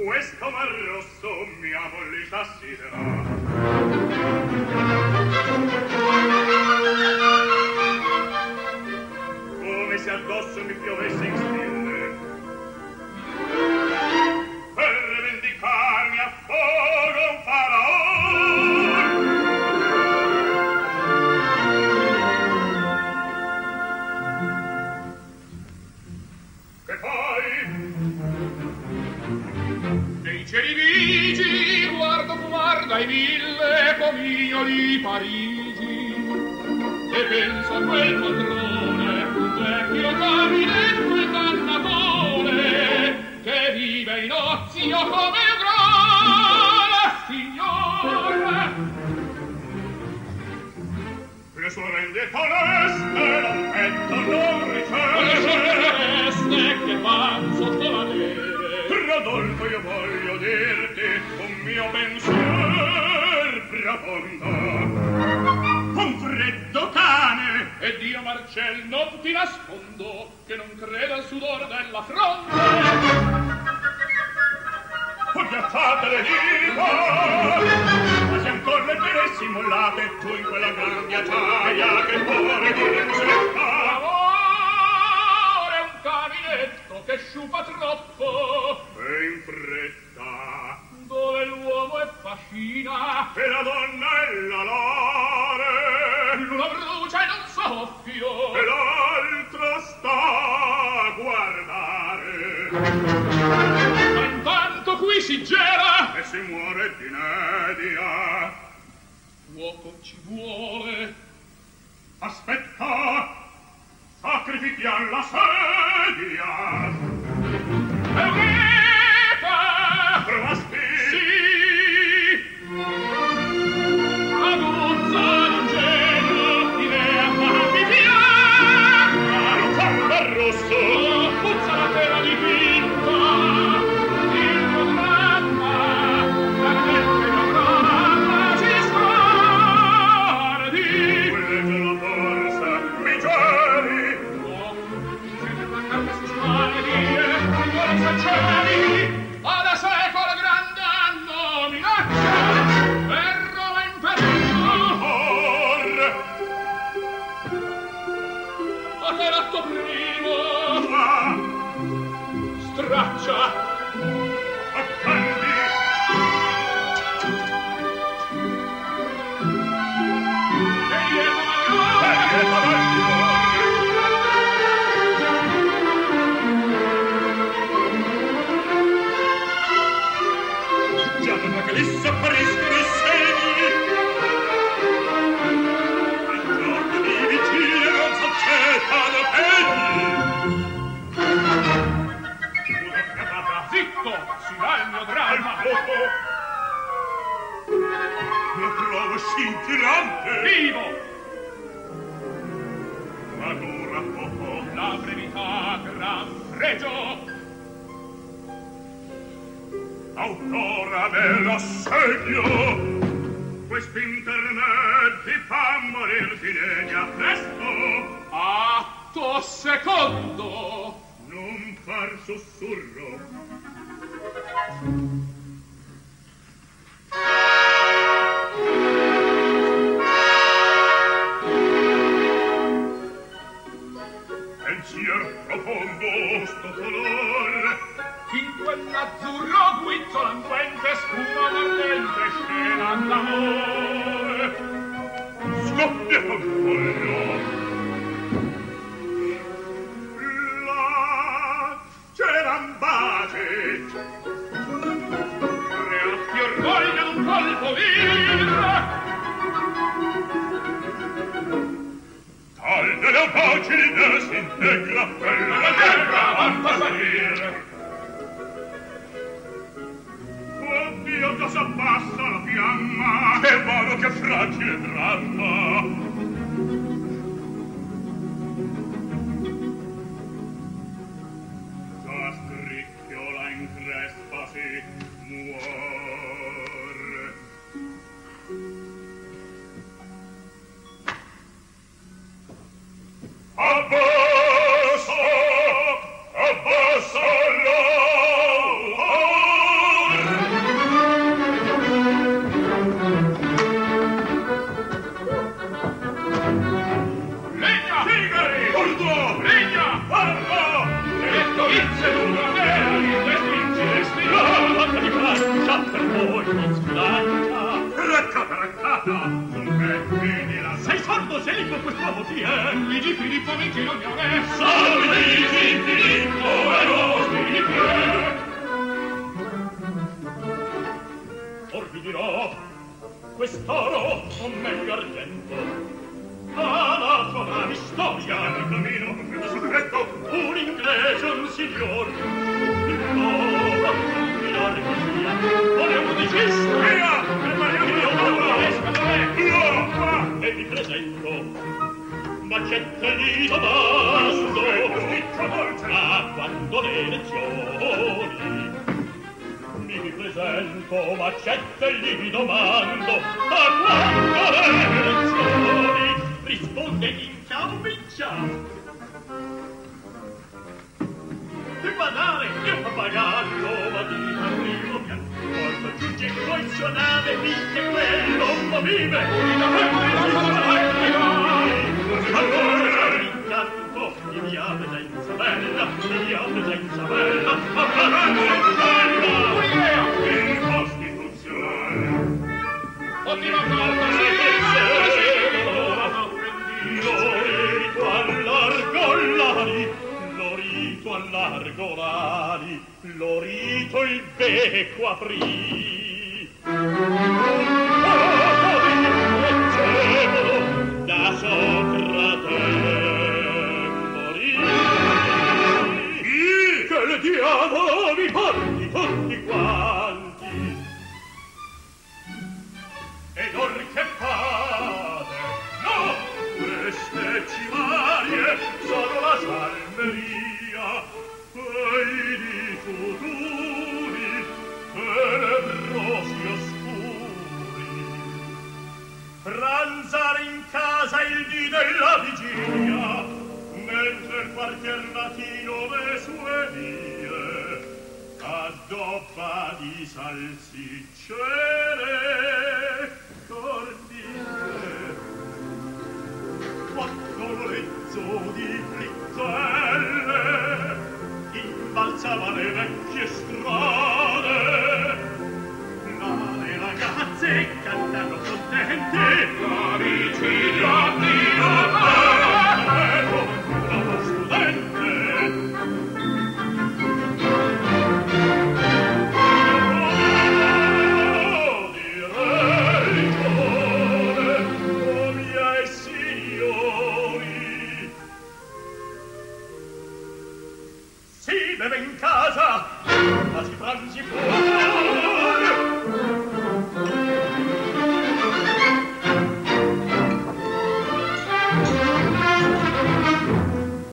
Questo mar rosso mia mollità siderà. Come se addosso mi piovesse in stille, per vendicarmi a fuoco un faraon. Che fai? Dei cieli vigi guarda i 1000 comignoli Parigi e penso a quel padrone, un vecchio caminetto e dannatore che vive in ozio come un gran signore. Le sue rende oneste l'affetto non riceve, le sue oneste che van sotto la neve. Rodolfo, io voglio dirti un mio pensier profondo. Un freddo cane ed io Marcel non ti nascondo che non creda al sudore della fronte. Ghiacciate le dita, ma se ancora le tenessi mollate tu in quella gran ghiacciaia che cuore di rinsetta. Amore, un caminetto che sciupa troppo e in fretta, dove l'uomo è fascina e la donna è la lare. L'una brucia in un soffio e l'altra sta a guardare. Ma intanto qui si gela e si muore d'inedia. Fuoco ci vuole. Aspetta, sacrifichiam la sedia. Eureka! Trovasti? Sì! Aguzza d'ingegno, idea fammi fiamma. Non fa un rosso, puzza la terra dipinta. Il programma, la mente programma si sguardi. Quelle la forza, mi geli. No, se la carne si sguardi, alla secolo grande anno minaccia e Roma in pericolo. A te l'atto primo straccia attendi e lieto maggiore. Che li s'appariscono i segni, il giorno di vigilia non s'accettano pegni. Una fiatata, zitto, si va il mio dramma. Al fuoco lo trovo scintillante. Vivo! Ma dura poco la brevità, gran pregio. Autora dell'assedio, quest'intermezzi fa morir di legna presto. Atto secondo, non far sussurro. Pensier profondo, sto color, in quell'azzurro guizzo languente spuma l'ardente scena d'amore. Scoppia confoglio. Là c'eran baci, reatti orgoglio d'un colpo vir. Tal delle baci l'idea s'integra, quella la terra vanta salir. Oddio, già s'abbassa la fiamma. Che vano, che fragile dramma. Già scricchiola in crespa si muore. Abbasso, abbasso l'o. Amici non ne salvi Filippo e nostri piedi. Or vi dirò, quest'oro o meglio argento ha la sua grande storia. Nel cammino, nel segreto, un inglese, un signor, il loro migliore via, volevo decista. Via! E vi presento Macette gli domando a quando le lezioni mi presento Macette gli domando a quando le lezioni risponde in ciao di badare io pappagallo ma di arrivo pian poi aggiunge poi suonare finché quello ma vive allora intanto di mia presenza bella a bella in Costituzione ottima cosa l'orito allargo l'ali l'orito il becco aprì da Socrate morì che il diavolo vi porti tutti quanti ed or che fate no queste cimarie sono la salmeria e i futuri tenebrosi oscuri pranzare in casa il dì della vigilia mentre il quartier latino le sue vie addobba di salsiccere cornine quattro lezzo di frittelle imbalzava le vecchie strade le ragazze cantano contente la vigilia di Natale uno studente direi giovane o miei signori si beve in casa ma si pranzi fuori